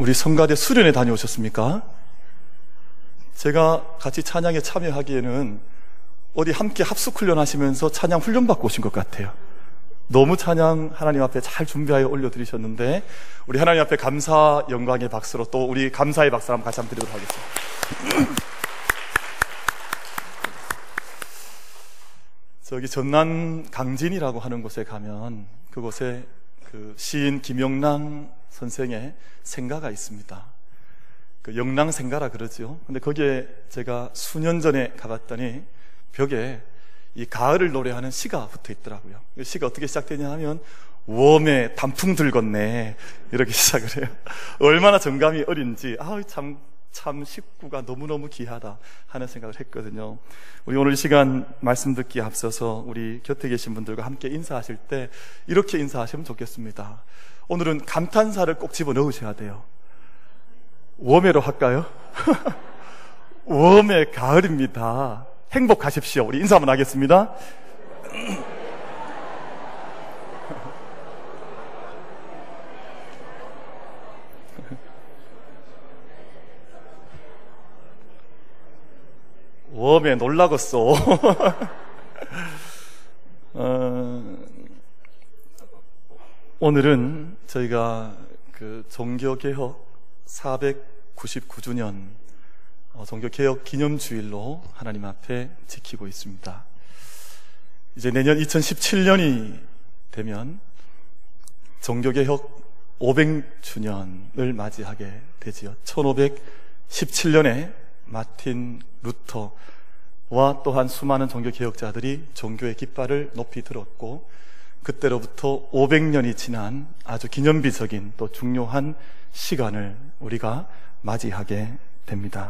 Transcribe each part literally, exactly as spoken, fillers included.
우리 성가대 수련회 다녀오셨습니까? 제가 같이 찬양에 참여하기에는 어디 함께 합숙훈련 하시면서 찬양 훈련 받고 오신 것 같아요. 너무 찬양 하나님 앞에 잘 준비하여 올려드리셨는데, 우리 하나님 앞에 감사 영광의 박수로 또 우리 감사의 박수 한번 같이 한번 드리도록 하겠습니다. 저기 전남 강진이라고 하는 곳에 가면 그곳에 그 시인 김영랑 선생의 생가가 있습니다. 그 영랑 생가라 그러죠. 근데 거기에 제가 수년 전에 가봤더니 벽에 이 가을을 노래하는 시가 붙어 있더라고요. 이 시가 어떻게 시작되냐 하면 웜에 단풍 들겄네 이렇게 시작을 해요. 얼마나 정감이 어린지 아 참 참 식구가 너무너무 귀하다 하는 생각을 했거든요. 우리 오늘 이 시간 말씀 듣기에 앞서서 우리 곁에 계신 분들과 함께 인사하실 때 이렇게 인사하시면 좋겠습니다. 오늘은 감탄사를 꼭 집어넣으셔야 돼요. 웜에로 할까요? 웜의 가을입니다. 행복하십시오. 우리 인사 한번 하겠습니다. 웜에 놀라겠어. 어, 오늘은 저희가 그 종교개혁 사백구십구 주년 어, 종교개혁 기념주일로 하나님 앞에 지키고 있습니다. 이제 내년 이천십칠 년이 되면 종교개혁 오백 주년을 맞이하게 되지요. 천오백십칠 년에 마틴 루터와 또한 수많은 종교개혁자들이 종교의 깃발을 높이 들었고, 그때로부터 오백 년이 지난 아주 기념비적인 또 중요한 시간을 우리가 맞이하게 됩니다.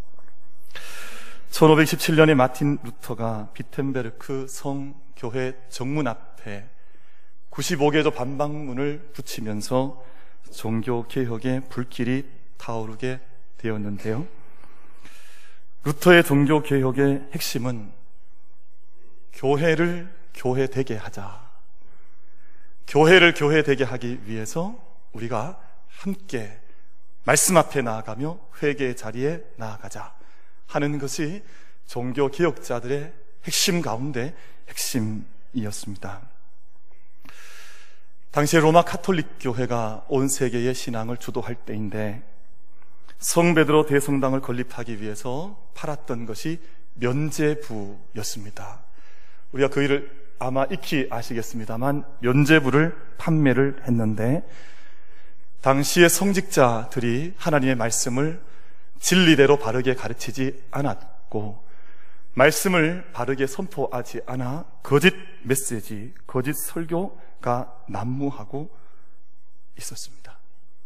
천오백십칠 년에 마틴 루터가 비텐베르크 성교회 정문 앞에 구십오 개조 반박문을 붙이면서 종교개혁의 불길이 타오르게 되었는데요. 루터의 종교개혁의 핵심은 교회를 교회되게 하자, 교회를 교회되게 하기 위해서 우리가 함께 말씀 앞에 나아가며 회개의 자리에 나아가자 하는 것이 종교개혁자들의 핵심 가운데 핵심이었습니다. 당시에 로마 카톨릭 교회가 온 세계의 신앙을 주도할 때인데, 성 베드로 대성당을 건립하기 위해서 팔았던 것이 면죄부였습니다. 우리가 그 일을 아마 익히 아시겠습니다만 면죄부를 판매를 했는데, 당시의 성직자들이 하나님의 말씀을 진리대로 바르게 가르치지 않았고, 말씀을 바르게 선포하지 않아 거짓 메시지, 거짓 설교가 난무하고 있었습니다.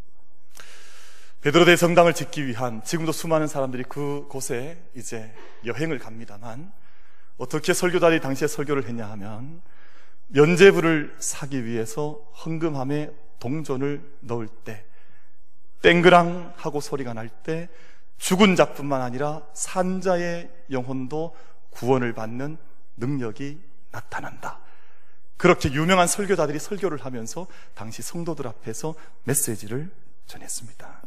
베드로 대성당을 짓기 위한, 지금도 수많은 사람들이 그곳에 이제 여행을 갑니다만, 어떻게 설교자들이 당시에 설교를 했냐 하면, 면죄부를 사기 위해서 헌금함에 동전을 넣을 때 땡그랑 하고 소리가 날 때 죽은 자뿐만 아니라 산자의 영혼도 구원을 받는 능력이 나타난다. 그렇게 유명한 설교자들이 설교를 하면서 당시 성도들 앞에서 메시지를 전했습니다.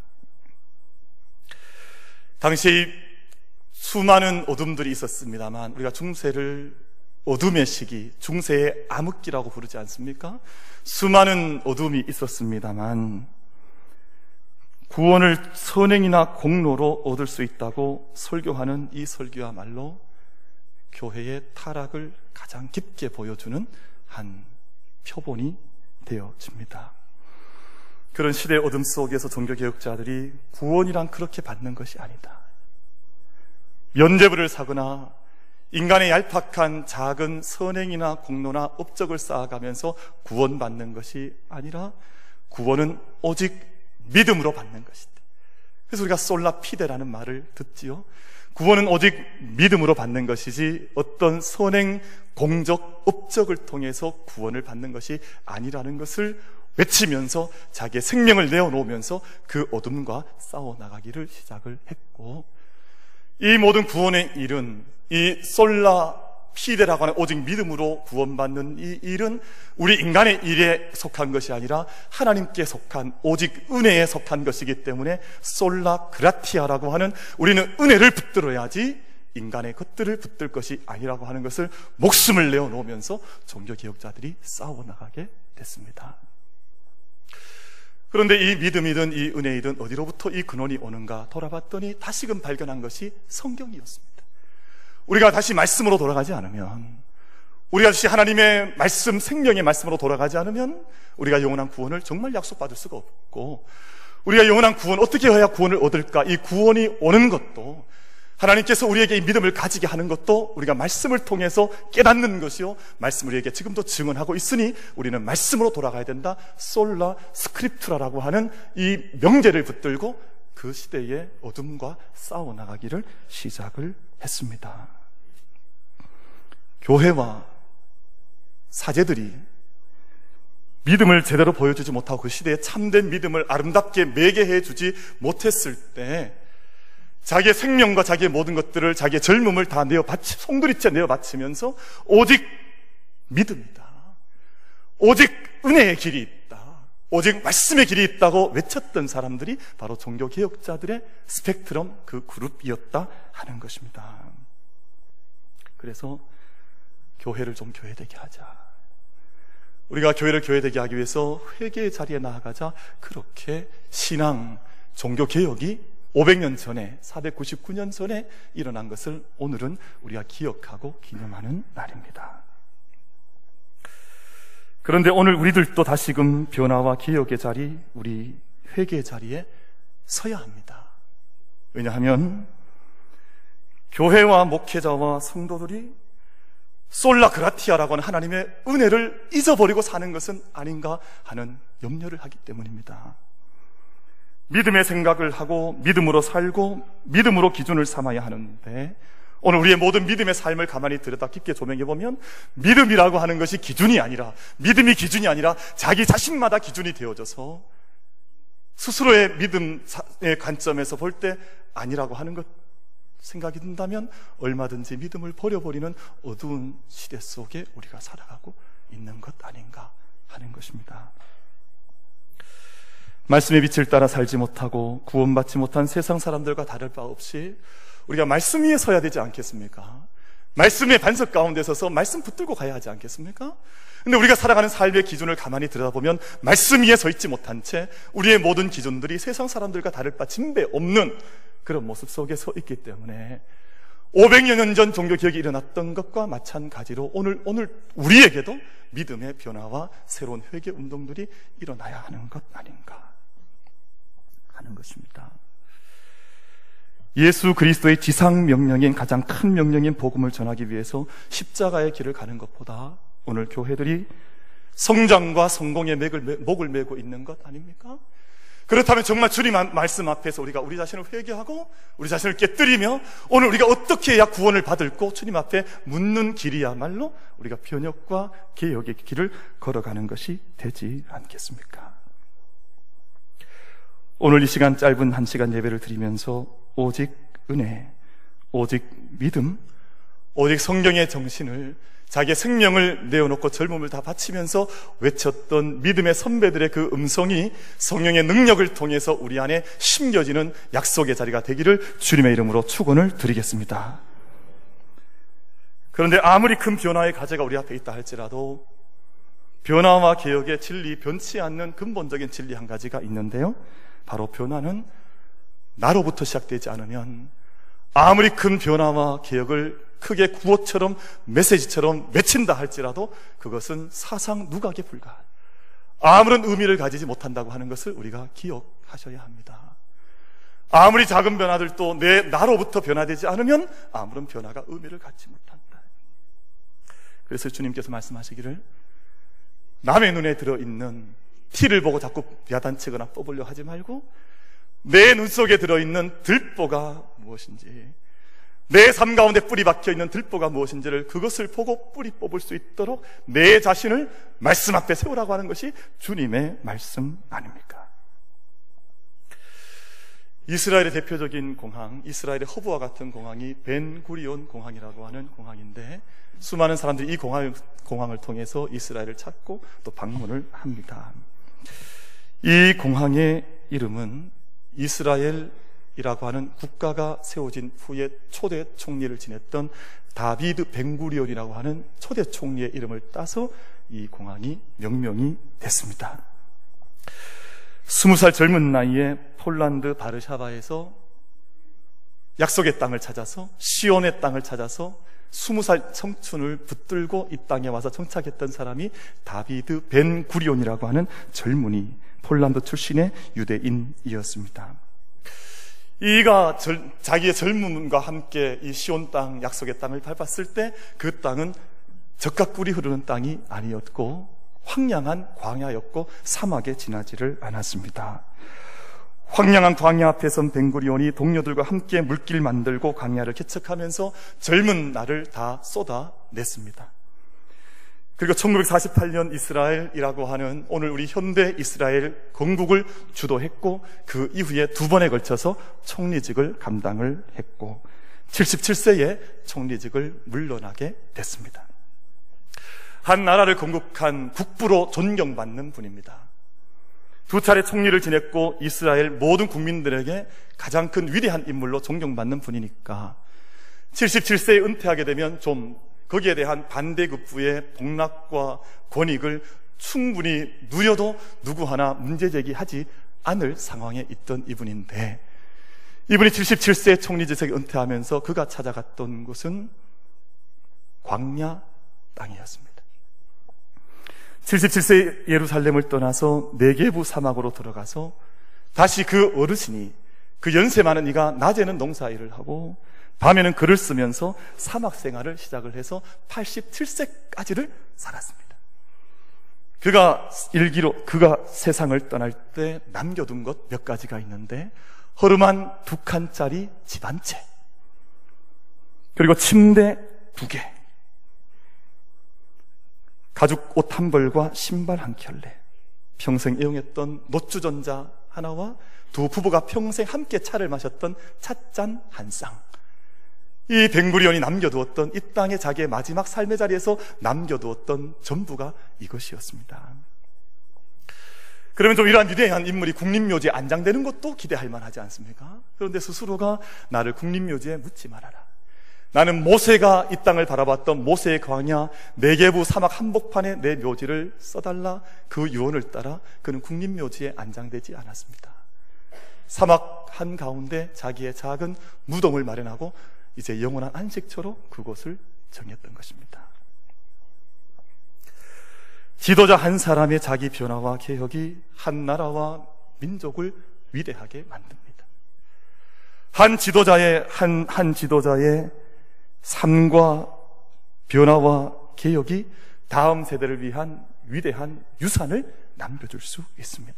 당시 수많은 어둠들이 있었습니다만, 우리가 중세를 어둠의 시기, 중세의 암흑기라고 부르지 않습니까? 수많은 어둠이 있었습니다만, 구원을 선행이나 공로로 얻을 수 있다고 설교하는 이 설교야말로 교회의 타락을 가장 깊게 보여주는 한 표본이 되어집니다. 그런 시대의 어둠 속에서 종교개혁자들이 구원이란 그렇게 받는 것이 아니다, 면죄부를 사거나 인간의 얄팍한 작은 선행이나 공로나 업적을 쌓아가면서 구원받는 것이 아니라, 구원은 오직 믿음으로 받는 것이다. 그래서 우리가 솔라 피데라는 말을 듣지요. 구원은 오직 믿음으로 받는 것이지 어떤 선행, 공적, 업적을 통해서 구원을 받는 것이 아니라는 것을 외치면서 자기의 생명을 내어놓으면서 그 어둠과 싸워나가기를 시작을 했고, 이 모든 구원의 일은 이 솔라 피대라고 하는 오직 믿음으로 구원받는 이 일은 우리 인간의 일에 속한 것이 아니라 하나님께 속한 오직 은혜에 속한 것이기 때문에 솔라 그라티아라고 하는 우리는 은혜를 붙들어야지 인간의 것들을 붙들 것이 아니라고 하는 것을 목숨을 내어놓으면서 종교개혁자들이 싸워나가게 됐습니다. 그런데 이 믿음이든 이 은혜이든 어디로부터 이 근원이 오는가 돌아봤더니 다시금 발견한 것이 성경이었습니다. 우리가 다시 말씀으로 돌아가지 않으면, 우리가 다시 하나님의 말씀, 생명의 말씀으로 돌아가지 않으면 우리가 영원한 구원을 정말 약속받을 수가 없고, 우리가 영원한 구원, 어떻게 해야 구원을 얻을까? 이 구원이 오는 것도, 하나님께서 우리에게 이 믿음을 가지게 하는 것도 우리가 말씀을 통해서 깨닫는 것이요, 말씀을 우리에게 지금도 증언하고 있으니 우리는 말씀으로 돌아가야 된다. 솔라 스크립투라라고 하는 이 명제를 붙들고 그 시대의 어둠과 싸워나가기를 시작을 했습니다. 교회와 사제들이 믿음을 제대로 보여주지 못하고 그 시대의 참된 믿음을 아름답게 매개해 주지 못했을 때 자기의 생명과 자기의 모든 것들을, 자기의 젊음을 다 내어 바치, 송두리째 내어 바치면서 오직 믿음이다, 오직 은혜의 길이 있다, 오직 말씀의 길이 있다고 외쳤던 사람들이 바로 종교개혁자들의 스펙트럼 그 그룹이었다 하는 것입니다. 그래서 교회를 좀 교회되게 하자, 우리가 교회를 교회되게 하기 위해서 회개의 자리에 나아가자, 그렇게 신앙, 종교개혁이 오백 년 전에, 사백구십구 년 전에 일어난 것을 오늘은 우리가 기억하고 기념하는 날입니다. 그런데 오늘 우리들도 다시금 변화와 개혁의 자리, 우리 회개의 자리에 서야 합니다. 왜냐하면 교회와 목회자와 성도들이 솔라 그라티아라고 하는 하나님의 은혜를 잊어버리고 사는 것은 아닌가 하는 염려를 하기 때문입니다. 믿음의 생각을 하고 믿음으로 살고 믿음으로 기준을 삼아야 하는데, 오늘 우리의 모든 믿음의 삶을 가만히 들여다 깊게 조명해보면 믿음이라고 하는 것이 기준이 아니라, 믿음이 기준이 아니라 자기 자신마다 기준이 되어져서 스스로의 믿음의 관점에서 볼 때 아니라고 하는 것 생각이 든다면 얼마든지 믿음을 버려버리는 어두운 시대 속에 우리가 살아가고 있는 것 아닌가 하는 것입니다. 말씀의 빛을 따라 살지 못하고 구원받지 못한 세상 사람들과 다를 바 없이 우리가 말씀 위에 서야 되지 않겠습니까? 말씀의 반석 가운데 서서 말씀 붙들고 가야 하지 않겠습니까? 근데 우리가 살아가는 삶의 기준을 가만히 들여다보면 말씀 위에 서 있지 못한 채 우리의 모든 기준들이 세상 사람들과 다를 바 진배 없는 그런 모습 속에 서 있기 때문에 오백여 년 전 종교개혁이 일어났던 것과 마찬가지로 오늘, 오늘 우리에게도 믿음의 변화와 새로운 회개 운동들이 일어나야 하는 것 아닌가 하는 것입니다. 예수 그리스도의 지상 명령인, 가장 큰 명령인 복음을 전하기 위해서 십자가의 길을 가는 것보다 오늘 교회들이 성장과 성공의 맥을, 목을 메고 있는 것 아닙니까? 그렇다면 정말 주님 말씀 앞에서 우리가 우리 자신을 회개하고 우리 자신을 깨뜨리며 오늘 우리가 어떻게 해야 구원을 받을고 주님 앞에 묻는 길이야말로 우리가 변혁과 개혁의 길을 걸어가는 것이 되지 않겠습니까? 오늘 이 시간, 짧은 한 시간 예배를 드리면서 오직 은혜, 오직 믿음, 오직 성경의 정신을, 자기의 생명을 내어놓고 젊음을 다 바치면서 외쳤던 믿음의 선배들의 그 음성이 성령의 능력을 통해서 우리 안에 심겨지는 약속의 자리가 되기를 주님의 이름으로 축원을 드리겠습니다. 그런데 아무리 큰 변화의 과제가 우리 앞에 있다 할지라도 변화와 개혁의 진리, 변치 않는 근본적인 진리 한 가지가 있는데요, 바로 변화는 나로부터 시작되지 않으면 아무리 큰 변화와 개혁을 크게 구호처럼 메시지처럼 외친다 할지라도 그것은 사상 누각에 불과한 아무런 의미를 가지지 못한다고 하는 것을 우리가 기억하셔야 합니다. 아무리 작은 변화들도 내 나로부터 변화되지 않으면 아무런 변화가 의미를 갖지 못한다. 그래서 주님께서 말씀하시기를 남의 눈에 들어있는 티를 보고 자꾸 야단치거나 뽑으려 하지 말고 내 눈 속에 들어있는 들보가 무엇인지, 내 삶 가운데 뿌리 박혀있는 들보가 무엇인지를 그것을 보고 뿌리 뽑을 수 있도록 내 자신을 말씀 앞에 세우라고 하는 것이 주님의 말씀 아닙니까? 이스라엘의 대표적인 공항, 이스라엘의 허브와 같은 공항이 벤구리온 공항이라고 하는 공항인데, 수많은 사람들이 이 공항, 공항을 통해서 이스라엘을 찾고 또 방문을 합니다. 이 공항의 이름은 이스라엘이라고 하는 국가가 세워진 후에 초대 총리를 지냈던 다비드 벤구리온이라고 하는 초대 총리의 이름을 따서 이 공항이 명명이 됐습니다. 스무 살 젊은 나이에 폴란드 바르샤바에서 약속의 땅을 찾아서, 시온의 땅을 찾아서 스무 살 청춘을 붙들고 이 땅에 와서 정착했던 사람이 다비드 벤구리온이라고 하는 젊은이, 폴란드 출신의 유대인이었습니다. 이가 절, 자기의 젊음과 함께 이 시온 땅, 약속의 땅을 밟았을 때 그 땅은 젖과 꿀이 흐르는 땅이 아니었고 황량한 광야였고 사막에 지나지를 않았습니다. 황량한 광야 앞에 선 벤구리온이 동료들과 함께 물길 만들고 광야를 개척하면서 젊은 날을 다 쏟아냈습니다. 그리고 천구백사십팔 년 이스라엘이라고 하는 오늘 우리 현대 이스라엘 건국을 주도했고, 그 이후에 두 번에 걸쳐서 총리직을 감당을 했고 칠십칠 세에 총리직을 물러나게 됐습니다. 한 나라를 건국한 국부로 존경받는 분입니다. 두 차례 총리를 지냈고 이스라엘 모든 국민들에게 가장 큰 위대한 인물로 존경받는 분이니까 칠십칠 세에 은퇴하게 되면 좀 거기에 대한 반대급부의 복락과 권익을 충분히 누려도 누구 하나 문제제기하지 않을 상황에 있던 이분인데, 이분이 칠십칠 세 총리직에 은퇴하면서 그가 찾아갔던 곳은 광야 땅이었습니다. 칠십칠 세 예루살렘을 떠나서 네게부 사막으로 들어가서 다시 그 어르신이, 그 연세 많은 이가 낮에는 농사일을 하고 밤에는 글을 쓰면서 사막 생활을 시작을 해서 팔십칠 세까지를 살았습니다. 그가 일기로, 그가 세상을 떠날 때 남겨둔 것 몇 가지가 있는데, 허름한 두 칸짜리 집 한 채, 그리고 침대 두 개, 가죽 옷 한 벌과 신발 한 켤레, 평생 애용했던 노주전자 하나와 두 부부가 평생 함께 차를 마셨던 찻잔 한 쌍, 이 벤구리온이 남겨두었던, 이 땅의 자기의 마지막 삶의 자리에서 남겨두었던 전부가 이것이었습니다. 그러면 좀 이러한 위대한 인물이 국립묘지에 안장되는 것도 기대할 만하지 않습니까? 그런데 스스로가 나를 국립묘지에 묻지 말아라, 나는 모세가 이 땅을 바라봤던 모세의 광야 네게부 사막 한복판에 내 묘지를 써달라, 그 유언을 따라 그는 국립묘지에 안장되지 않았습니다. 사막 한가운데 자기의 작은 무덤을 마련하고 이제 영원한 안식처로 그곳을 정했던 것입니다. 지도자 한 사람의 자기 변화와 개혁이 한 나라와 민족을 위대하게 만듭니다. 한 지도자의 한, 한 지도자의 삶과 변화와 개혁이 다음 세대를 위한 위대한 유산을 남겨줄 수 있습니다.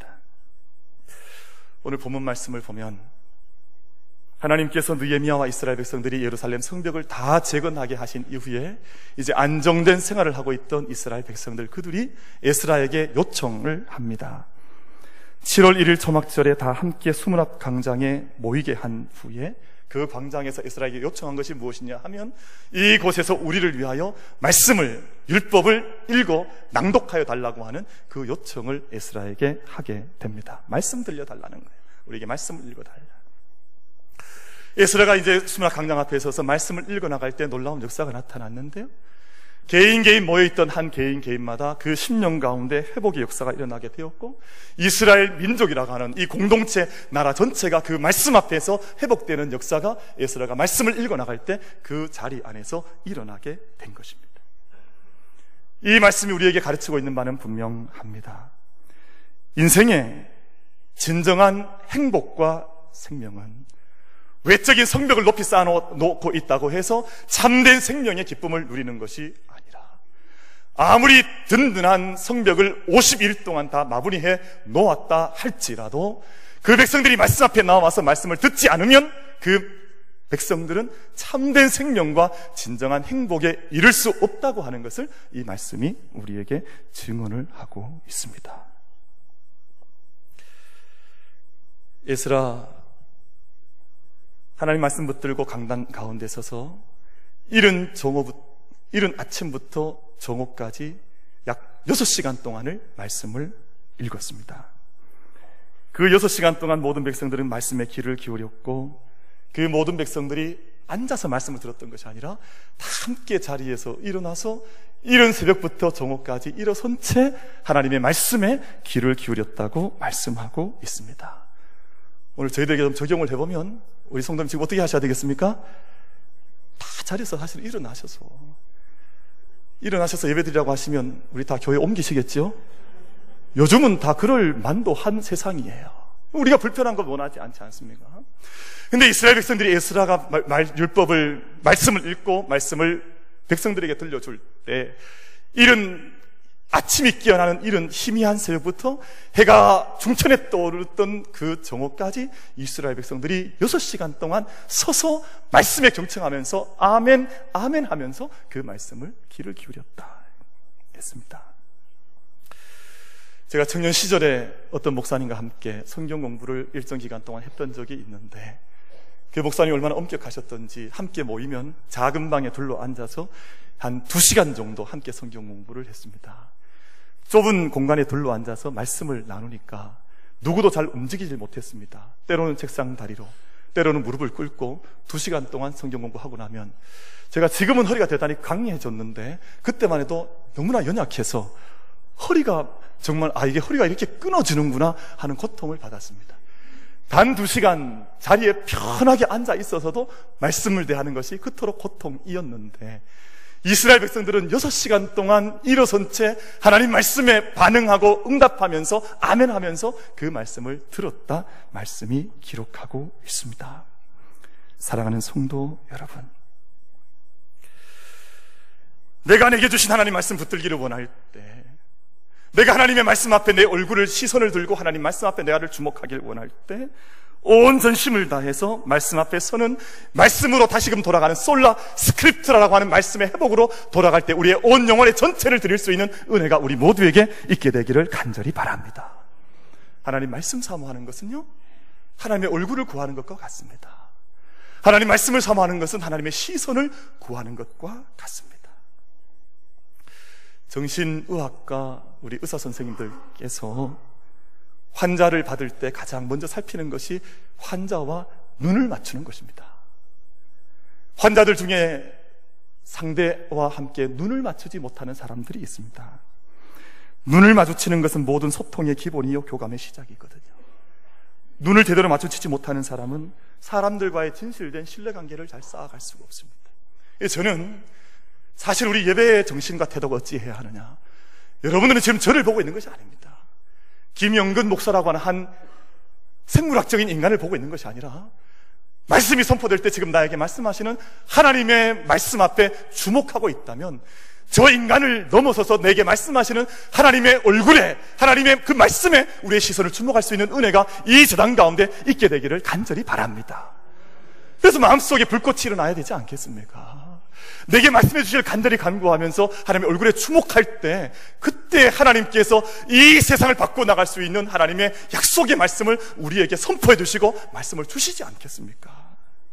오늘 본문 말씀을 보면 하나님께서 느헤미야와 이스라엘 백성들이 예루살렘 성벽을 다 재건하게 하신 이후에 이제 안정된 생활을 하고 있던 이스라엘 백성들, 그들이 에스라에게 요청을 합니다. 칠월 일일 초막절에 다 함께 수문 앞 광장에 모이게 한 후에 그 광장에서 에스라에게 요청한 것이 무엇이냐 하면, 이곳에서 우리를 위하여 말씀을, 율법을 읽어 낭독하여 달라고 하는 그 요청을 에스라에게 하게 됩니다. 말씀 들려달라는 거예요. 우리에게 말씀을 읽어달라. 에스라가 이제 수문앞 광장 앞에 서서 말씀을 읽어나갈 때 놀라운 역사가 나타났는데요, 개인 개인 모여있던 한 개인 개인마다 그 십 년 가운데 회복의 역사가 일어나게 되었고, 이스라엘 민족이라고 하는 이 공동체 나라 전체가 그 말씀 앞에서 회복되는 역사가 에스라가 말씀을 읽어나갈 때 그 자리 안에서 일어나게 된 것입니다. 이 말씀이 우리에게 가르치고 있는 바는 분명합니다. 인생의 진정한 행복과 생명은 외적인 성벽을 높이 쌓아놓고 있다고 해서 참된 생명의 기쁨을 누리는 것이 아니라, 아무리 든든한 성벽을 오십 일 동안 다 마무리해 놓았다 할지라도 그 백성들이 말씀 앞에 나와서 말씀을 듣지 않으면 그 백성들은 참된 생명과 진정한 행복에 이를 수 없다고 하는 것을 이 말씀이 우리에게 증언을 하고 있습니다. 에스라 하나님 말씀 붙들고 강단 가운데 서서 이른 정오부, 이른 아침부터 정오까지 약 여섯 시간 동안을 말씀을 읽었습니다. 그 여섯 시간 동안 모든 백성들은 말씀에 귀를 기울였고, 그 모든 백성들이 앉아서 말씀을 들었던 것이 아니라 다 함께 자리에서 일어나서 이른 새벽부터 정오까지 일어선 채 하나님의 말씀에 귀를 기울였다고 말씀하고 있습니다. 오늘 저희들에게 좀 적용을 해보면 우리 성도님 지금 어떻게 하셔야 되겠습니까? 다 자리에서 사실 일어나셔서 일어나셔서 예배드리라고 하시면 우리 다 교회 옮기시겠죠? 요즘은 다 그럴 만도 한 세상이에요. 우리가 불편한 걸 원하지 않지 않습니까? 근데 이스라엘 백성들이 에스라가 말, 말, 율법을, 말씀을 읽고 말씀을 백성들에게 들려줄 때, 이른 아침이 깨어나는 이른 희미한 새벽부터 해가 중천에 떠오르던 그 정오까지 이스라엘 백성들이 여섯 시간 동안 서서 말씀에 경청하면서 아멘, 아멘 하면서 그 말씀을 귀를 기울였다 했습니다. 제가 청년 시절에 어떤 목사님과 함께 성경 공부를 일정 기간 동안 했던 적이 있는데, 그 목사님이 얼마나 엄격하셨던지 함께 모이면 작은 방에 둘러 앉아서 한 두 시간 정도 함께 성경 공부를 했습니다. 좁은 공간에 둘러 앉아서 말씀을 나누니까 누구도 잘 움직이지 못했습니다. 때로는 책상 다리로, 때로는 무릎을 꿇고 두 시간 동안 성경 공부하고 나면, 제가 지금은 허리가 대단히 강해졌는데 그때만 해도 너무나 연약해서 허리가 정말 아 이게 허리가 이렇게 끊어지는구나 하는 고통을 받았습니다. 단 두 시간 자리에 편하게 앉아 있어서도 말씀을 대하는 것이 그토록 고통이었는데, 이스라엘 백성들은 여섯 시간 동안 일어선 채 하나님 말씀에 반응하고 응답하면서 아멘 하면서 그 말씀을 들었다 말씀이 기록하고 있습니다. 사랑하는 성도 여러분, 내가 내게 주신 하나님 말씀 붙들기를 원할 때, 내가 하나님의 말씀 앞에 내 얼굴을, 시선을 들고 하나님 말씀 앞에 내가를 주목하길 원할 때, 온 전심을 다해서 말씀 앞에 서는, 말씀으로 다시금 돌아가는 솔라 스크립트라고 하는 말씀의 회복으로 돌아갈 때 우리의 온 영혼의 전체를 드릴 수 있는 은혜가 우리 모두에게 있게 되기를 간절히 바랍니다. 하나님 말씀 사모하는 것은요, 하나님의 얼굴을 구하는 것과 같습니다. 하나님 말씀을 사모하는 것은 하나님의 시선을 구하는 것과 같습니다. 정신의학과 우리 의사 선생님들께서 환자를 받을 때 가장 먼저 살피는 것이 환자와 눈을 맞추는 것입니다. 환자들 중에 상대와 함께 눈을 맞추지 못하는 사람들이 있습니다. 눈을 마주치는 것은 모든 소통의 기본이요 교감의 시작이거든요. 눈을 제대로 마주치지 못하는 사람은 사람들과의 진실된 신뢰관계를 잘 쌓아갈 수가 없습니다. 저는 사실 우리 예배의 정신과 태도가 어찌해야 하느냐, 여러분들은 지금 저를 보고 있는 것이 아닙니다. 김영근 목사라고 하는 한 생물학적인 인간을 보고 있는 것이 아니라, 말씀이 선포될 때 지금 나에게 말씀하시는 하나님의 말씀 앞에 주목하고 있다면, 저 인간을 넘어서서 내게 말씀하시는 하나님의 얼굴에, 하나님의 그 말씀에 우리의 시선을 주목할 수 있는 은혜가 이 재단 가운데 있게 되기를 간절히 바랍니다. 그래서 마음속에 불꽃이 일어나야 되지 않겠습니까? 내게 말씀해 주실 간절히 간구하면서 하나님의 얼굴에 주목할 때, 그때 하나님께서 이 세상을 바꿔 나갈 수 있는 하나님의 약속의 말씀을 우리에게 선포해 주시고 말씀을 주시지 않겠습니까?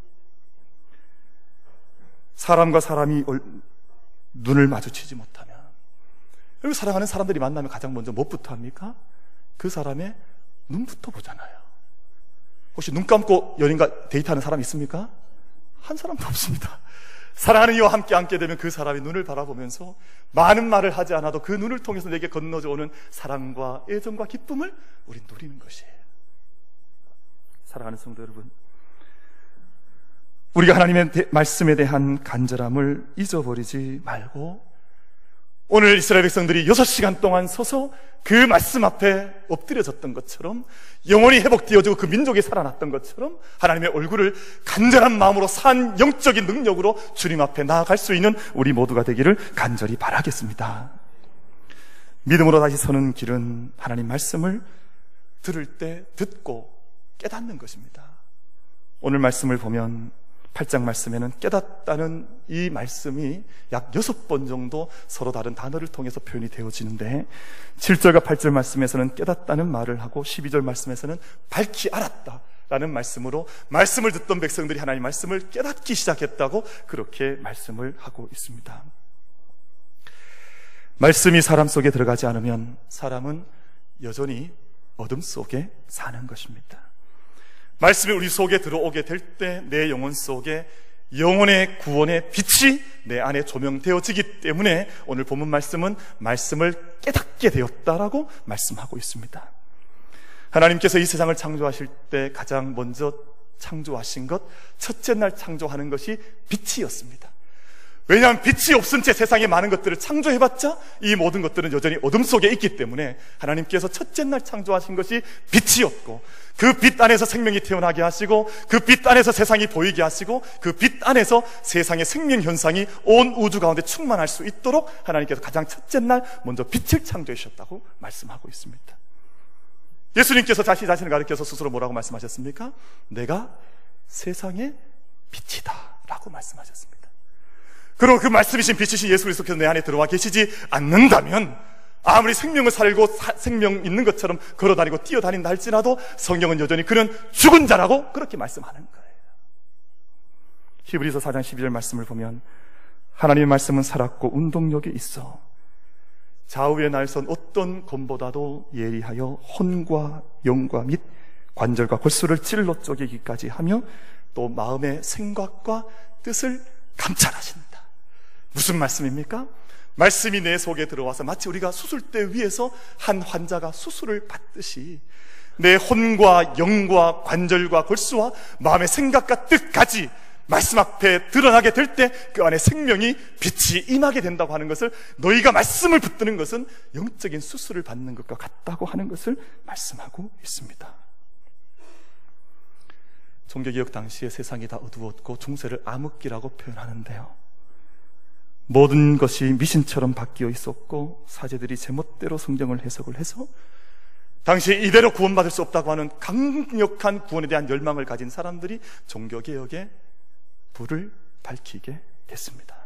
사람과 사람이 눈을 마주치지 못하면, 여러분, 사랑하는 사람들이 만나면 가장 먼저 무엇부터 합니까? 그 사람의 눈부터 보잖아요. 혹시 눈 감고 연인과 데이트하는 사람 있습니까? 한 사람도 없습니다. 사랑하는 이와 함께 앉게 되면 그 사람이 눈을 바라보면서 많은 말을 하지 않아도 그 눈을 통해서 내게 건너져 오는 사랑과 애정과 기쁨을 우린 누리는 것이에요. 사랑하는 성도 여러분, 우리가 하나님의 대, 말씀에 대한 간절함을 잊어버리지 말고, 오늘 이스라엘 백성들이 여섯 시간 동안 서서 그 말씀 앞에 엎드려졌던 것처럼, 영혼이 회복되어지고 그 민족이 살아났던 것처럼 하나님의 얼굴을 간절한 마음으로 산 영적인 능력으로 주님 앞에 나아갈 수 있는 우리 모두가 되기를 간절히 바라겠습니다. 믿음으로 다시 서는 길은 하나님 말씀을 들을 때 듣고 깨닫는 것입니다. 오늘 말씀을 보면 팔 장 말씀에는 깨닫다는 이 말씀이 약 여섯 번 정도 서로 다른 단어를 통해서 표현이 되어지는데, 칠 절과 팔 절 말씀에서는 깨닫다는 말을 하고 십이 절 말씀에서는 밝히 알았다 라는 말씀으로 말씀을 듣던 백성들이 하나님 말씀을 깨닫기 시작했다고 그렇게 말씀을 하고 있습니다. 말씀이 사람 속에 들어가지 않으면 사람은 여전히 어둠 속에 사는 것입니다. 말씀이 우리 속에 들어오게 될 때 내 영혼 속에 영혼의 구원의 빛이 내 안에 조명되어지기 때문에 오늘 본문 말씀은 말씀을 깨닫게 되었다라고 말씀하고 있습니다. 하나님께서 이 세상을 창조하실 때 가장 먼저 창조하신 것, 첫째 날 창조하는 것이 빛이었습니다. 왜냐하면 빛이 없은 채 세상의 많은 것들을 창조해봤자 이 모든 것들은 여전히 어둠 속에 있기 때문에 하나님께서 첫째 날 창조하신 것이 빛이었고, 그 빛 안에서 생명이 태어나게 하시고, 그 빛 안에서 세상이 보이게 하시고, 그 빛 안에서 세상의 생명 현상이 온 우주 가운데 충만할 수 있도록 하나님께서 가장 첫째 날 먼저 빛을 창조해 주셨다고 말씀하고 있습니다. 예수님께서 자신 자신을 가리켜서 스스로 뭐라고 말씀하셨습니까? 내가 세상의 빛이다 라고 말씀하셨습니다. 그리고 그 말씀이신 빛이신 예수 그리스도께서 내 안에 들어와 계시지 않는다면 아무리 생명을 살고 사, 생명 있는 것처럼 걸어다니고 뛰어다닌다 할지라도 성경은 여전히 그는 죽은 자라고 그렇게 말씀하는 거예요. 히브리서 사 장 십이 절 말씀을 보면 하나님의 말씀은 살았고 운동력이 있어 좌우에 날선 어떤 검보다도 예리하여 혼과 영과 및 관절과 골수를 찔러 쪼개기까지 하며 또 마음의 생각과 뜻을 감찰하신다. 무슨 말씀입니까? 말씀이 내 속에 들어와서 마치 우리가 수술대 위에서 한 환자가 수술을 받듯이 내 혼과 영과 관절과 골수와 마음의 생각과 뜻까지 말씀 앞에 드러나게 될 때 그 안에 생명이 빛이 임하게 된다고 하는 것을, 너희가 말씀을 붙드는 것은 영적인 수술을 받는 것과 같다고 하는 것을 말씀하고 있습니다. 종교개혁 당시에 세상이 다 어두웠고 중세를 암흑기라고 표현하는데요, 모든 것이 미신처럼 바뀌어 있었고 사제들이 제멋대로 성경을 해석을 해서 당시에 이대로 구원받을 수 없다고 하는 강력한 구원에 대한 열망을 가진 사람들이 종교개혁의 불을 밝히게 됐습니다.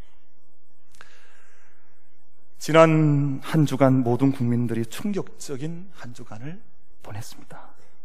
지난 한 주간 모든 국민들이 충격적인 한 주간을 보냈습니다.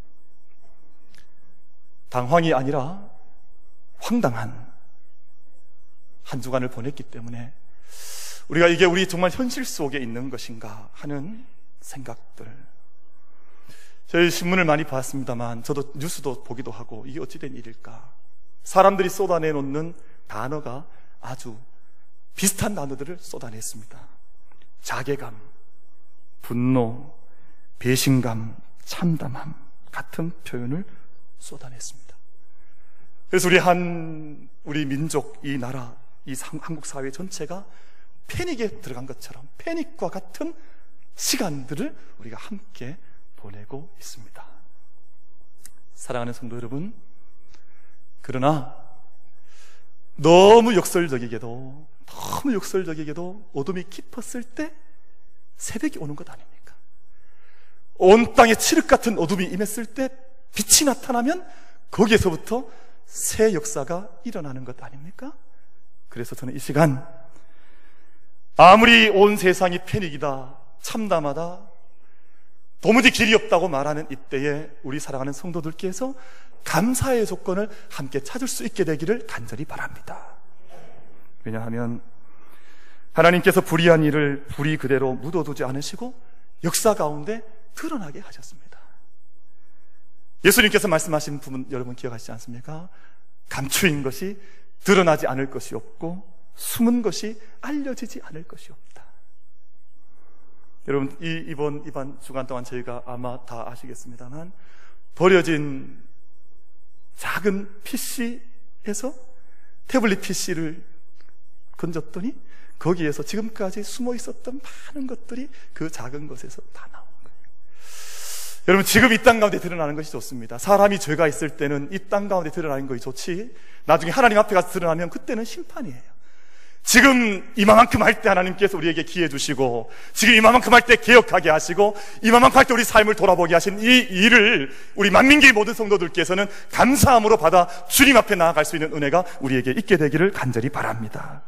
당황이 아니라 황당한 한 주간을 보냈기 때문에 우리가 이게 우리 정말 현실 속에 있는 것인가 하는 생각들, 저희 신문을 많이 봤습니다만 저도 뉴스도 보기도 하고 이게 어찌된 일일까, 사람들이 쏟아내놓는 단어가 아주 비슷한 단어들을 쏟아냈습니다. 자괴감, 분노, 배신감, 참담함 같은 표현을 쏟아냈습니다. 그래서 우리 한 우리 민족, 이 나라, 이 한국 사회 전체가 패닉에 들어간 것처럼 패닉과 같은 시간들을 우리가 함께 보내고 있습니다. 사랑하는 성도 여러분, 그러나 너무 역설적이게도 너무 역설적이게도 어둠이 깊었을 때 새벽이 오는 것 아닙니까? 온 땅에 칠흑 같은 어둠이 임했을 때 빛이 나타나면 거기에서부터 새 역사가 일어나는 것 아닙니까? 그래서 저는 이 시간 아무리 온 세상이 패닉이다, 참담하다, 도무지 길이 없다고 말하는 이때에 우리 사랑하는 성도들께서 감사의 조건을 함께 찾을 수 있게 되기를 간절히 바랍니다. 왜냐하면 하나님께서 불의한 일을 불의 그대로 묻어두지 않으시고 역사 가운데 드러나게 하셨습니다. 예수님께서 말씀하신 부분 여러분 기억하시지 않습니까? 감추인 것이 드러나지 않을 것이 없고 숨은 것이 알려지지 않을 것이 없다. 여러분, 이, 이번, 이번 주간 동안 저희가 아마 다 아시겠습니다만 버려진 작은 피씨에서 태블릿 피씨를 건졌더니 거기에서 지금까지 숨어 있었던 많은 것들이 그 작은 것에서 다 나온 거예요. 여러분, 지금 이 땅 가운데 드러나는 것이 좋습니다. 사람이 죄가 있을 때는 이 땅 가운데 드러나는 것이 좋지, 나중에 하나님 앞에 가서 드러나면 그때는 심판이에요. 지금 이만큼 할 때 하나님께서 우리에게 기회 주시고, 지금 이만큼 할 때 개혁하게 하시고, 이만큼 할 때 우리 삶을 돌아보게 하신 이 일을 우리 만민교회 모든 성도들께서는 감사함으로 받아 주님 앞에 나아갈 수 있는 은혜가 우리에게 있게 되기를 간절히 바랍니다.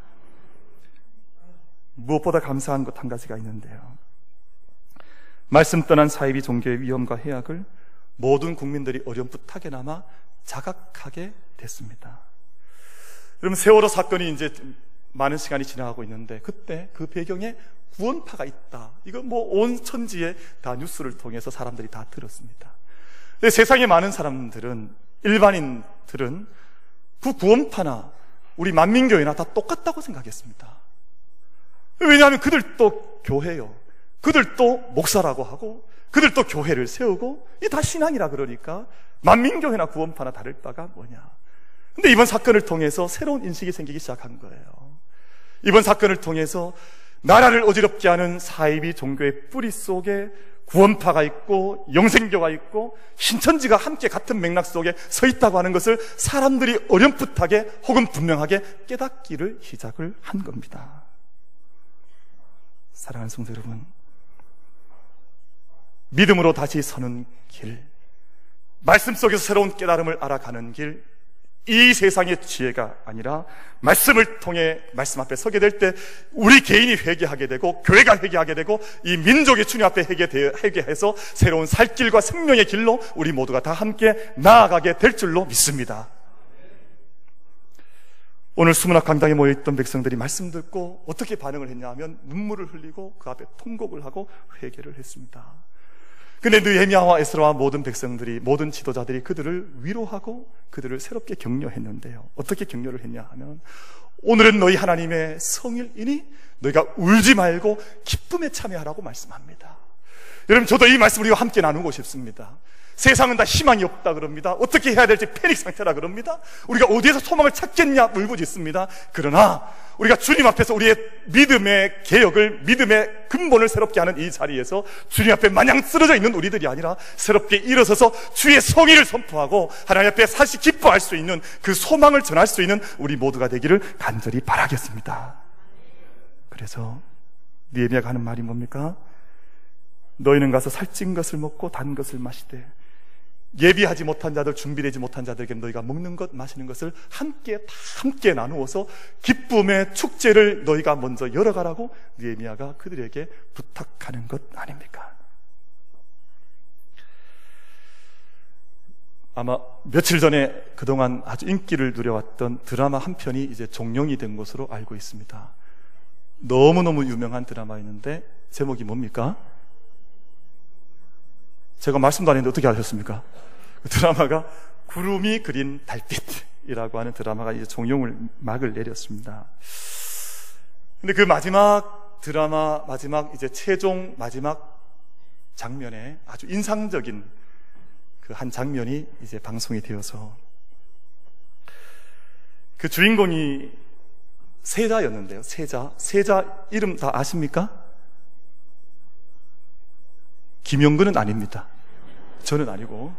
무엇보다 감사한 것 한 가지가 있는데요, 말씀 떠난 사이비 종교의 위험과 해악을 모든 국민들이 어렴풋하게나마 자각하게 됐습니다. 여러분, 세월호 사건이 이제 많은 시간이 지나가고 있는데, 그때 그 배경에 구원파가 있다, 이거 뭐 온 천지에 다 뉴스를 통해서 사람들이 다 들었습니다. 근데 세상의 많은 사람들은, 일반인들은 그 구원파나 우리 만민교회나 다 똑같다고 생각했습니다. 왜냐하면 그들도 교회요, 그들도 목사라고 하고, 그들도 교회를 세우고, 이게 다 신앙이라 그러니까 만민교회나 구원파나 다를 바가 뭐냐. 근데 이번 사건을 통해서 새로운 인식이 생기기 시작한 거예요. 이번 사건을 통해서 나라를 어지럽게 하는 사이비 종교의 뿌리 속에 구원파가 있고 영생교가 있고 신천지가 함께 같은 맥락 속에 서 있다고 하는 것을 사람들이 어렴풋하게 혹은 분명하게 깨닫기를 시작을 한 겁니다. 사랑하는 성도 여러분, 믿음으로 다시 서는 길, 말씀 속에서 새로운 깨달음을 알아가는 길, 이 세상의 지혜가 아니라 말씀을 통해 말씀 앞에 서게 될 때 우리 개인이 회개하게 되고 교회가 회개하게 되고 이 민족이 주님 앞에 회개해서 새로운 살 길과 생명의 길로 우리 모두가 다 함께 나아가게 될 줄로 믿습니다. 오늘 수문학 강당에 모여있던 백성들이 말씀 듣고 어떻게 반응을 했냐 하면 눈물을 흘리고 그 앞에 통곡을 하고 회개를 했습니다. 근데 느헤미야와 에스라와 모든 백성들이, 모든 지도자들이 그들을 위로하고 그들을 새롭게 격려했는데요, 어떻게 격려를 했냐 하면, 오늘은 너희 하나님의 성일이니 너희가 울지 말고 기쁨에 참여하라고 말씀합니다. 여러분, 저도 이 말씀을 우리가 함께 나누고 싶습니다. 세상은 다 희망이 없다 그럽니다. 어떻게 해야 될지 패닉 상태라 그럽니다. 우리가 어디에서 소망을 찾겠냐 울부짖습니다. 그러나 우리가 주님 앞에서 우리의 믿음의 개혁을, 믿음의 근본을 새롭게 하는 이 자리에서 주님 앞에 마냥 쓰러져 있는 우리들이 아니라 새롭게 일어서서 주의 성의를 선포하고 하나님 앞에 사시 기뻐할 수 있는 그 소망을 전할 수 있는 우리 모두가 되기를 간절히 바라겠습니다. 그래서 느헤미야가 하는 말이 뭡니까? 너희는 가서 살찐 것을 먹고 단 것을 마시되 예비하지 못한 자들, 준비되지 못한 자들에게 너희가 먹는 것, 마시는 것을 함께 다 함께 나누어서 기쁨의 축제를 너희가 먼저 열어가라고 느헤미야가 그들에게 부탁하는 것 아닙니까? 아마 며칠 전에 그동안 아주 인기를 누려왔던 드라마 한 편이 이제 종영이 된 것으로 알고 있습니다. 너무너무 유명한 드라마였는데 제목이 뭡니까? 제가 말씀도 안 했는데 어떻게 아셨습니까? 그 드라마가 구름이 그린 달빛이라고 하는 드라마가 이제 종영을 막을 내렸습니다. 근데 그 마지막 드라마, 마지막 이제 최종 마지막 장면에 아주 인상적인 그 한 장면이 이제 방송이 되어서, 그 주인공이 세자였는데요. 세자. 세자 이름 다 아십니까? 김영근은 아닙니다. 저는 아니고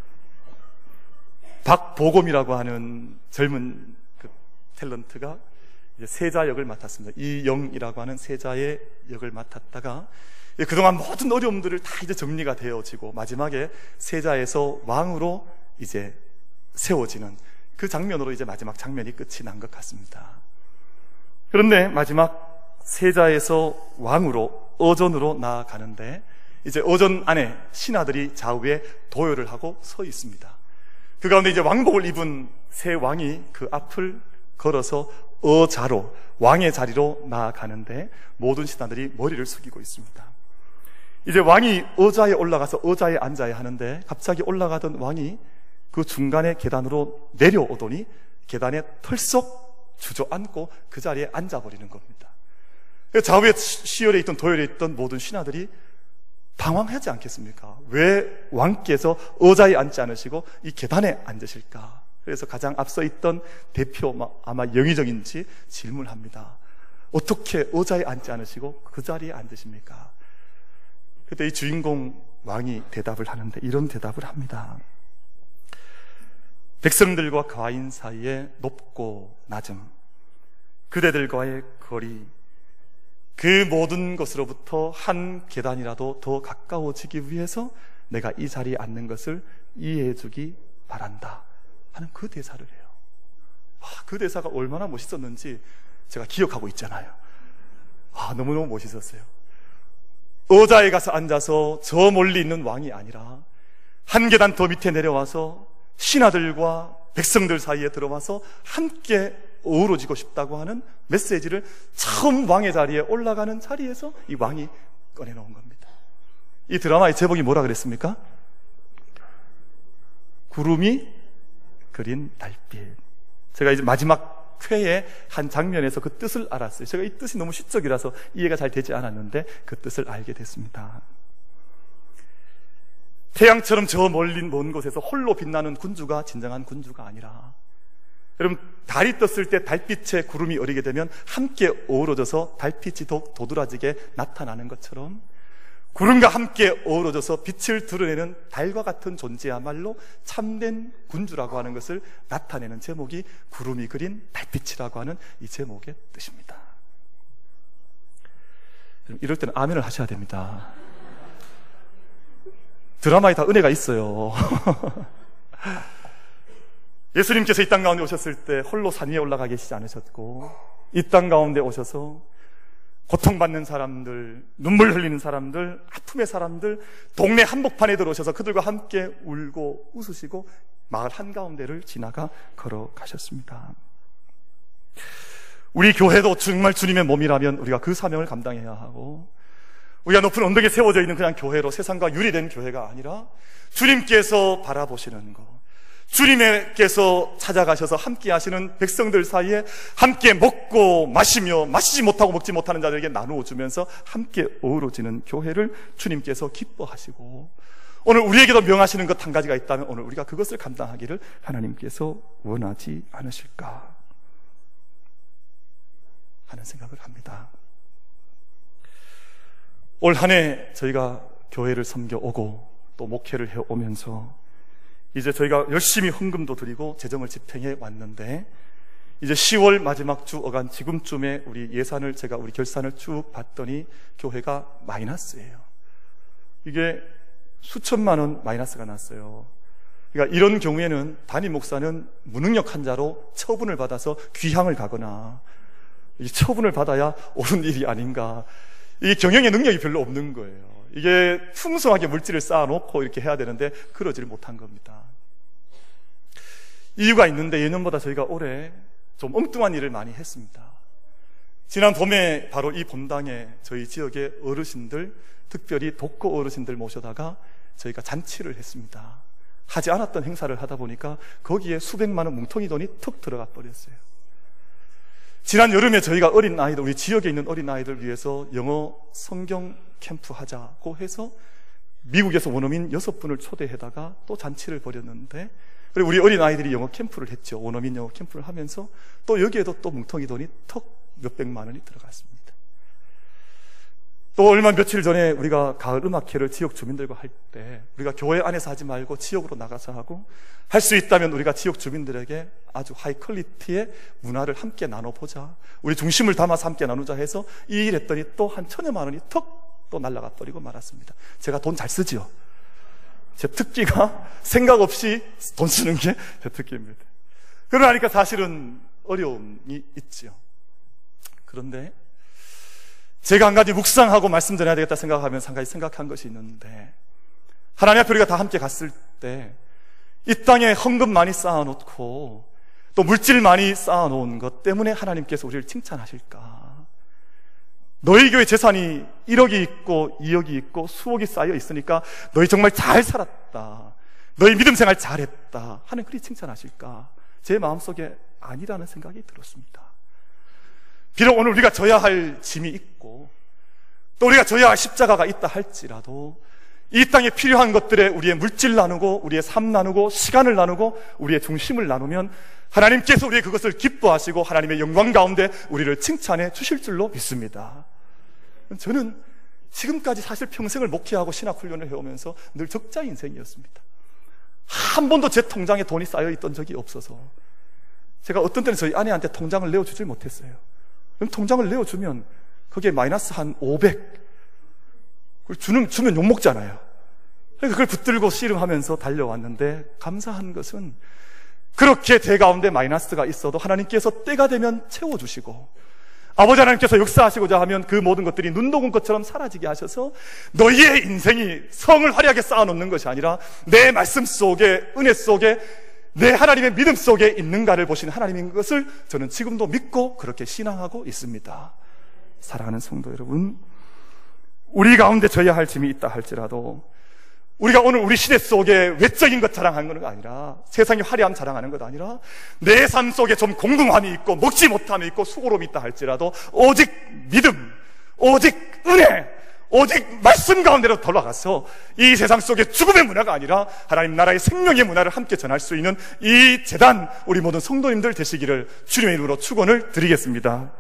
박보검이라고 하는 젊은 그 탤런트가 이제 세자 역을 맡았습니다. 이영이라고 하는 세자의 역을 맡았다가 그동안 모든 어려움들을 다 이제 정리가 되어지고 마지막에 세자에서 왕으로 이제 세워지는 그 장면으로 이제 마지막 장면이 끝이 난 것 같습니다. 그런데 마지막 세자에서 왕으로 어전으로 나아가는데 이제 어전 안에 신하들이 좌우에 도열을 하고 서 있습니다. 그 가운데 이제 왕복을 입은 새 왕이 그 앞을 걸어서 어자로, 왕의 자리로 나아가는데 모든 신하들이 머리를 숙이고 있습니다. 이제 왕이 어자에 올라가서 어자에 앉아야 하는데 갑자기 올라가던 왕이 그 중간에 계단으로 내려오더니 계단에 털썩 주저앉고 그 자리에 앉아버리는 겁니다. 좌우에 시열에 있던 도열에 있던 모든 신하들이 당황하지 않겠습니까? 왜 왕께서 의자에 앉지 않으시고 이 계단에 앉으실까? 그래서 가장 앞서 있던 대표, 아마 영의정인지 질문합니다. 어떻게 의자에 앉지 않으시고 그 자리에 앉으십니까? 그때 이 주인공 왕이 대답을 하는데 이런 대답을 합니다. 백성들과 과인 사이에 높고 낮음, 그대들과의 거리, 그 모든 것으로부터 한 계단이라도 더 가까워지기 위해서 내가 이 자리에 앉는 것을 이해해 주기 바란다 하는 그 대사를 해요. 와, 그 대사가 얼마나 멋있었는지 제가 기억하고 있잖아요. 아, 너무너무 멋있었어요. 의자에 가서 앉아서 저 멀리 있는 왕이 아니라 한 계단 더 밑에 내려와서 신하들과 백성들 사이에 들어와서 함께 어우러지고 싶다고 하는 메시지를 처음 왕의 자리에 올라가는 자리에서 이 왕이 꺼내놓은 겁니다. 이 드라마의 제목이 뭐라 그랬습니까? 구름이 그린 달빛. 제가 이제 마지막 회의 한 장면에서 그 뜻을 알았어요. 제가 이 뜻이 너무 시적이라서 이해가 잘 되지 않았는데 그 뜻을 알게 됐습니다. 태양처럼 저 멀리 먼 곳에서 홀로 빛나는 군주가 진정한 군주가 아니라, 여러분, 달이 떴을 때 달빛에 구름이 어리게 되면 함께 어우러져서 달빛이 더 도드라지게 나타나는 것처럼 구름과 함께 어우러져서 빛을 드러내는 달과 같은 존재야말로 참된 군주라고 하는 것을 나타내는 제목이 구름이 그린 달빛이라고 하는 이 제목의 뜻입니다. 이럴 때는 아멘을 하셔야 됩니다. 드라마에 다 은혜가 있어요. 예수님께서 이 땅 가운데 오셨을 때 홀로 산 위에 올라가 계시지 않으셨고, 이 땅 가운데 오셔서 고통받는 사람들, 눈물 흘리는 사람들, 아픔의 사람들, 동네 한복판에 들어오셔서 그들과 함께 울고 웃으시고 마을 한가운데를 지나가 걸어가셨습니다. 우리 교회도 정말 주님의 몸이라면 우리가 그 사명을 감당해야 하고, 우리가 높은 언덕에 세워져 있는 그냥 교회로 세상과 유리된 교회가 아니라 주님께서 바라보시는 것, 주님께서 찾아가셔서 함께 하시는 백성들 사이에 함께 먹고 마시며 마시지 못하고 먹지 못하는 자들에게 나누어 주면서 함께 어우러지는 교회를 주님께서 기뻐하시고, 오늘 우리에게도 명하시는 것 한 가지가 있다면 오늘 우리가 그것을 감당하기를 하나님께서 원하지 않으실까 하는 생각을 합니다. 올 한 해 저희가 교회를 섬겨오고 또 목회를 해오면서 이제 저희가 열심히 헌금도 드리고 재정을 집행해 왔는데, 이제 시월 마지막 주 어간 지금쯤에 우리 예산을 제가 우리 결산을 쭉 봤더니 교회가 마이너스예요. 이게 수천만 원 마이너스가 났어요. 그러니까 이런 경우에는 담임 목사는 무능력 환자로 처분을 받아서 귀향을 가거나 이 처분을 받아야 옳은 일이 아닌가. 이 경영의 능력이 별로 없는 거예요. 이게 풍성하게 물질을 쌓아놓고 이렇게 해야 되는데 그러지를 못한 겁니다. 이유가 있는데, 예년보다 저희가 올해 좀 엉뚱한 일을 많이 했습니다. 지난 봄에 바로 이 본당에 저희 지역의 어르신들, 특별히 독거 어르신들 모셔다가 저희가 잔치를 했습니다. 하지 않았던 행사를 하다 보니까 거기에 수백만 원 뭉텅이 돈이 툭 들어가 버렸어요. 지난 여름에 저희가 어린 아이들, 우리 지역에 있는 어린 아이들 위해서 영어 성경 캠프 하자고 해서 미국에서 원어민 여섯 분을 초대해다가 또 잔치를 벌였는데, 그리고 우리 어린 아이들이 영어 캠프를 했죠. 원어민 영어 캠프를 하면서 또 여기에도 또 뭉텅이 돈이 턱 몇백만 원이 들어갔습니다. 또 얼마 며칠 전에 우리가 가을 음악회를 지역 주민들과 할 때, 우리가 교회 안에서 하지 말고 지역으로 나가서 하고, 할 수 있다면 우리가 지역 주민들에게 아주 하이 퀄리티의 문화를 함께 나눠보자, 우리 중심을 담아서 함께 나누자 해서 이 일 했더니 또 한 천여만 원이 턱 또 날아가 버리고 말았습니다. 제가 돈 잘 쓰지요. 제 특기가 생각 없이 돈 쓰는 게 제 특기입니다. 그러니까 사실은 어려움이 있지요. 그런데 제가 한 가지 묵상하고 말씀 전해야 되겠다 생각하면서 한 가지 생각한 것이 있는데, 하나님 앞에 우리가 다 함께 갔을 때 이 땅에 헌금 많이 쌓아놓고 또 물질 많이 쌓아놓은 것 때문에 하나님께서 우리를 칭찬하실까? 너희 교회 재산이 일억이 있고 이억이 있고 수억이 쌓여 있으니까 너희 정말 잘 살았다, 너희 믿음 생활 잘했다 하는 그리 칭찬하실까? 제 마음속에 아니라는 생각이 들었습니다. 비록 오늘 우리가 져야 할 짐이 있고 또 우리가 져야 할 십자가가 있다 할지라도 이 땅에 필요한 것들에 우리의 물질 나누고 우리의 삶 나누고 시간을 나누고 우리의 중심을 나누면 하나님께서 우리의 그것을 기뻐하시고 하나님의 영광 가운데 우리를 칭찬해 주실 줄로 믿습니다. 저는 지금까지 사실 평생을 목회하고 신학훈련을 해오면서 늘 적자 인생이었습니다. 한 번도 제 통장에 돈이 쌓여있던 적이 없어서 제가 어떤 때는 저희 아내한테 통장을 내어주질 못했어요. 그럼 통장을 내어주면 그게 마이너스 한 오백. 그걸 주는, 주면 욕먹잖아요. 그러니까 그걸 붙들고 씨름하면서 달려왔는데 감사한 것은 그렇게 대 가운데 마이너스가 있어도 하나님께서 때가 되면 채워주시고 아버지 하나님께서 역사하시고자 하면 그 모든 것들이 눈 녹은 것처럼 사라지게 하셔서 너희의 인생이 성을 화려하게 쌓아놓는 것이 아니라 내 말씀 속에, 은혜 속에, 내 하나님의 믿음 속에 있는가를 보시는 하나님인 것을 저는 지금도 믿고 그렇게 신앙하고 있습니다. 사랑하는 성도 여러분, 우리 가운데 져야 할 짐이 있다 할지라도 우리가 오늘 우리 시대 속에 외적인 것 자랑하는 것 아니라, 세상의 화려함 자랑하는 것 아니라 내 삶 속에 좀 공공함이 있고 먹지 못함이 있고 수고로움이 있다 할지라도 오직 믿음, 오직 은혜, 오직 말씀 가운데로 돌아가서 이 세상 속에 죽음의 문화가 아니라 하나님 나라의 생명의 문화를 함께 전할 수 있는 이 재단, 우리 모든 성도님들 되시기를 주님의 이름으로 축원을 드리겠습니다.